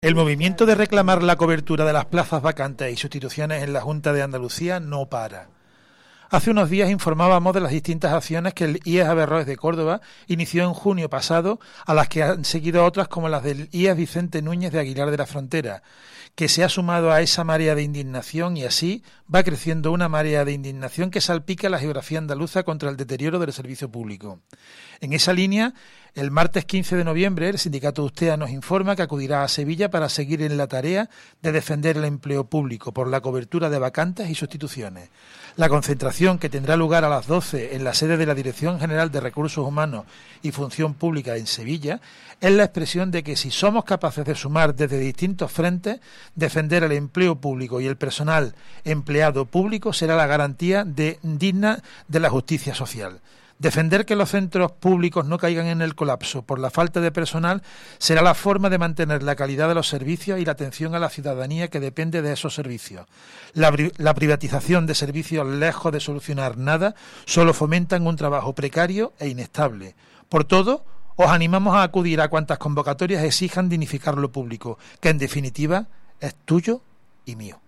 El movimiento de reclamar la cobertura de las plazas vacantes y sustituciones en la Junta de Andalucía no para. Hace unos días informábamos de las distintas acciones que el IES Averroes de Córdoba inició en junio pasado, a las que han seguido otras como las del IES Vicente Núñez de Aguilar de la Frontera, que se ha sumado a esa marea de indignación y así va creciendo una marea de indignación que salpica la geografía andaluza contra el deterioro del servicio público. En esa línea, el martes 15 de noviembre, el sindicato Ustea nos informa que acudirá a Sevilla para seguir en la tarea de defender el empleo público por la cobertura de vacantes y sustituciones. La concentración, que tendrá lugar a las 12 en la sede de la Dirección General de Recursos Humanos y Función Pública en Sevilla, es la expresión de que si somos capaces de sumar desde distintos frentes, defender el empleo público y el personal empleado público será la garantía digna de la justicia social. Defender que los centros públicos no caigan en el colapso por la falta de personal será la forma de mantener la calidad de los servicios y la atención a la ciudadanía que depende de esos servicios. La privatización de servicios, lejos de solucionar nada, solo fomentan un trabajo precario e inestable. Por todo, os animamos a acudir a cuantas convocatorias exijan dignificar lo público, que en definitiva es tuyo y mío.